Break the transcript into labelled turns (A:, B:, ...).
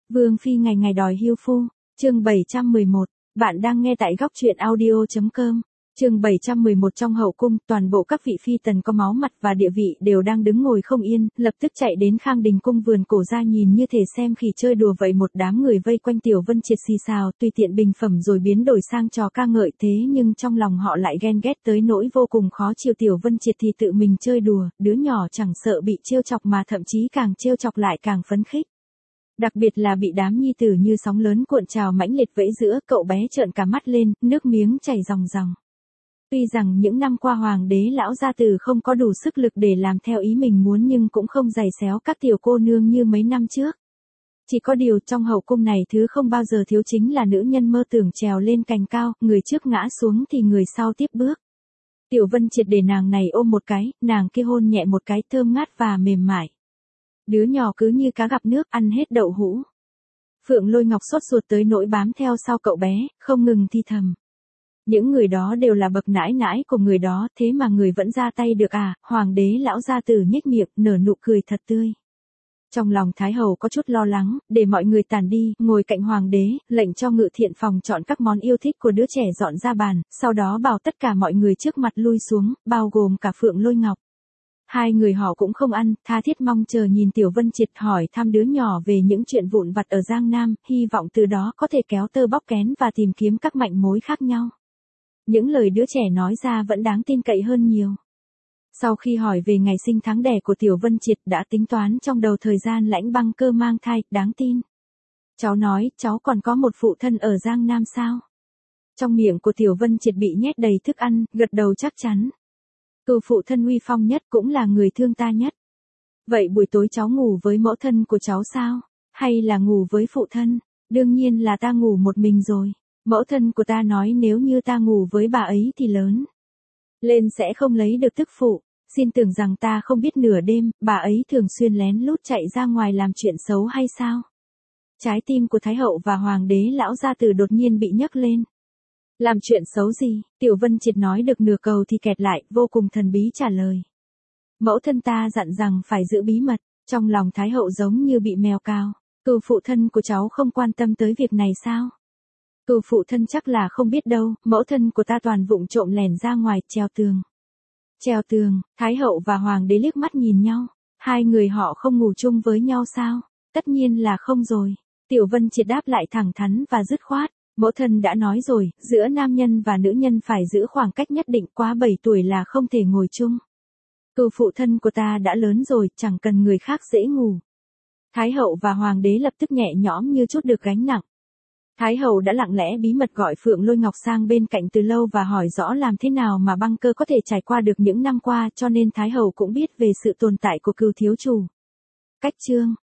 A: Vương phi ngày ngày đòi hiêu phu, chương 711, bạn đang nghe tại góc truyện audio.com. Chương 711 trong hậu cung, toàn bộ các vị phi tần có máu mặt và địa vị đều đang đứng ngồi không yên, lập tức chạy đến Khang Đình cung vườn cổ ra nhìn như thể xem khỉ chơi đùa vậy. Một đám người vây quanh Tiểu Vân Triệt xì xào, tùy tiện bình phẩm rồi biến đổi sang trò ca ngợi, thế nhưng trong lòng họ lại ghen ghét tới nỗi vô cùng khó chịu. Tiểu Vân Triệt thì tự mình chơi đùa, đứa nhỏ chẳng sợ bị trêu chọc mà thậm chí càng trêu chọc lại càng phấn khích. Đặc biệt là bị đám nhi tử như sóng lớn cuộn trào mãnh liệt vẫy giữa, cậu bé trợn cả mắt lên, nước miếng chảy ròng ròng. Tuy rằng những năm qua hoàng đế lão gia tử không có đủ sức lực để làm theo ý mình muốn nhưng cũng không giày xéo các tiểu cô nương như mấy năm trước. Chỉ có điều trong hậu cung này thứ không bao giờ thiếu chính là nữ nhân mơ tưởng trèo lên cành cao, người trước ngã xuống thì người sau tiếp bước. Tiểu Vân Triệt để nàng này ôm một cái, nàng kia hôn nhẹ một cái, thơm ngát và mềm mại. Đứa nhỏ cứ như cá gặp nước, ăn hết đậu hũ. Phượng Lôi Ngọc sốt ruột tới nỗi bám theo sau cậu bé, không ngừng thi thầm. Những người đó đều là bậc nãi nãi của người đó, thế mà người vẫn ra tay được à? Hoàng đế lão gia tử nhếch miệng, nở nụ cười thật tươi. Trong lòng Thái Hậu có chút lo lắng, để mọi người tản đi, ngồi cạnh hoàng đế, lệnh cho ngự thiện phòng chọn các món yêu thích của đứa trẻ dọn ra bàn, sau đó bảo tất cả mọi người trước mặt lui xuống, bao gồm cả Phượng Lôi Ngọc. Hai người họ cũng không ăn, tha thiết mong chờ nhìn Tiểu Vân Triệt hỏi thăm đứa nhỏ về những chuyện vụn vặt ở Giang Nam, hy vọng từ đó có thể kéo tơ bóc kén và tìm kiếm các manh mối khác nhau. Những lời đứa trẻ nói ra vẫn đáng tin cậy hơn nhiều. Sau khi hỏi về ngày sinh tháng đẻ của Tiểu Vân Triệt đã tính toán trong đầu thời gian Lãnh Băng Cơ mang thai, đáng tin. Cháu nói, cháu còn có một phụ thân ở Giang Nam sao? Trong miệng của Tiểu Vân Triệt bị nhét đầy thức ăn, gật đầu chắc chắn. Cừu phụ thân uy phong nhất cũng là người thương ta nhất. Vậy buổi tối cháu ngủ với mẫu thân của cháu sao? Hay là ngủ với phụ thân? Đương nhiên là ta ngủ một mình rồi. Mẫu thân của ta nói nếu như ta ngủ với bà ấy thì lớn lên sẽ không lấy được tức phụ. Xin tưởng rằng ta không biết nửa đêm, bà ấy thường xuyên lén lút chạy ra ngoài làm chuyện xấu hay sao? Trái tim của Thái Hậu và Hoàng đế lão gia tử đột nhiên bị nhấc lên. Làm chuyện xấu gì? Tiểu Vân Triệt nói được nửa câu thì kẹt lại, vô cùng thần bí trả lời. Mẫu thân ta dặn rằng phải giữ bí mật. Trong lòng Thái Hậu giống như bị mèo cào. Cừu phụ thân của cháu không quan tâm tới việc này sao? Cừu phụ thân chắc là không biết đâu, mẫu thân của ta toàn vụng trộm lẻn ra ngoài, treo tường. Treo tường, Thái Hậu và Hoàng đế liếc mắt nhìn nhau. Hai người họ không ngủ chung với nhau sao? Tất nhiên là không rồi. Tiểu Vân Triệt đáp lại thẳng thắn và dứt khoát. Mẫu thân đã nói rồi, giữa nam nhân và nữ nhân phải giữ khoảng cách nhất định, quá 7 tuổi là không thể ngồi chung. Cừu phụ thân của ta đã lớn rồi, chẳng cần người khác dễ ngủ. Thái Hậu và Hoàng đế lập tức nhẹ nhõm như chút được gánh nặng. Thái Hậu đã lặng lẽ bí mật gọi Phượng Lôi Ngọc sang bên cạnh từ lâu và hỏi rõ làm thế nào mà Băng Cơ có thể trải qua được những năm qua, cho nên Thái Hậu cũng biết về sự tồn tại của Cừu thiếu chủ. Cách chương